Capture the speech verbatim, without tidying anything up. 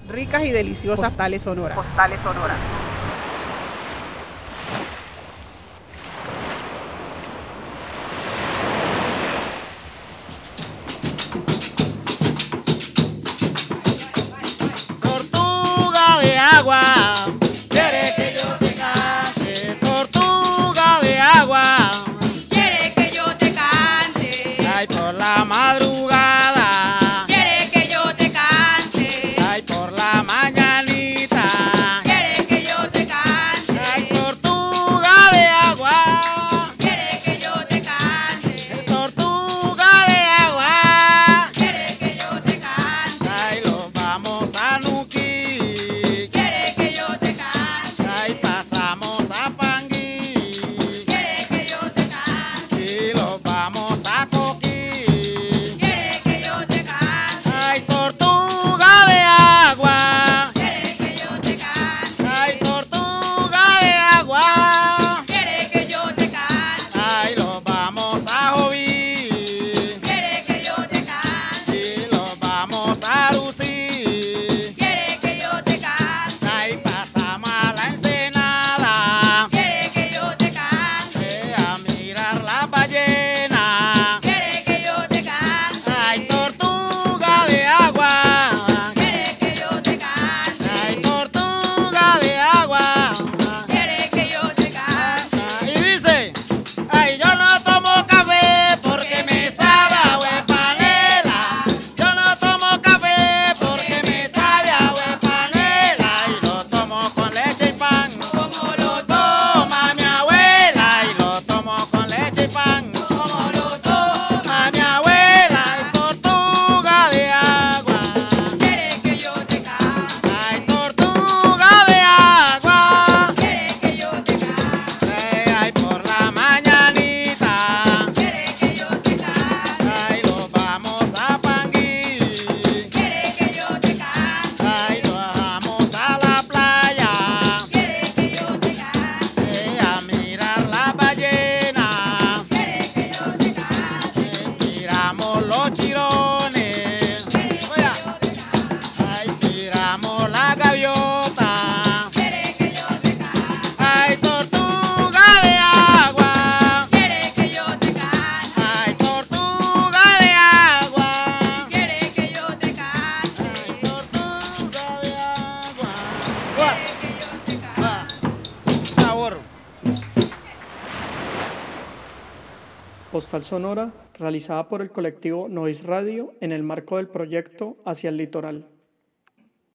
Ricas y deliciosas postales sonoras. Postales sonoras. Tortuga de agua, quiere que yo te cante. Tortuga de agua, quiere que yo te cante. ay, por la madrugada, quiere que yo te cante. ay, por la mañanita, quiere que yo te cante. ay, tortuga de agua, quiere que yo te cante. tortuga de agua, quiere que yo te cante. ay, los vamos a Nuquí, quiere que yo te cante. ay, pasamos a Pangui, quiere que yo te cante. y los vamos a Coquí, quiere que yo te cante. ay, tortuga de agua, quiere que yo te cante. ay, tortuga de agua, quiere que yo te cante. ay, los vamos a Joví, quiere que yo te cante. y los vamos a Lucir, quiere que yo te cante. ay, pasamos a la Ensenada, quiere que yo te cante. eh, a mirar la ballena, quiere que yo te cante. ay, tortuga de agua, quiere que yo te cante. ay, tortuga de agua, quiere que yo te cante. y dice, ay, yo no tomo café porque me sabe a huepanela, yo no tomo café porque me sabe a huepanela, y lo tomo con leche y pan, Como lo toma mi abuela, y lo tomo con leche y pan, como lo toma. toma mi abuela, y tortuga de agua, quiere que yo te cante. ay, tortuga de agua, quiere que yo te cante. eh, ay, por la mañanita, quiere que yo te cante. ay, los vamos a Pangui, quiere que yo te cante. ay, nos vamos a la playa, quiere que yo te cante. eh, a mirar la ballena, quiere que yo te cante. eh, miramos los chirones, oiga, ay, miramos la gaviota, quiere que yo te cante. ay, tortuga de agua, quiere que yo te cante. ay, tortuga de agua, quiere que yo te cante. ay, tortuga de agua, ¡Uah! quiere que yo te cante. ¡Uah! Sabor. Postal sonora realizada por el colectivo Noise Radio en el marco del proyecto Hacia el Litoral.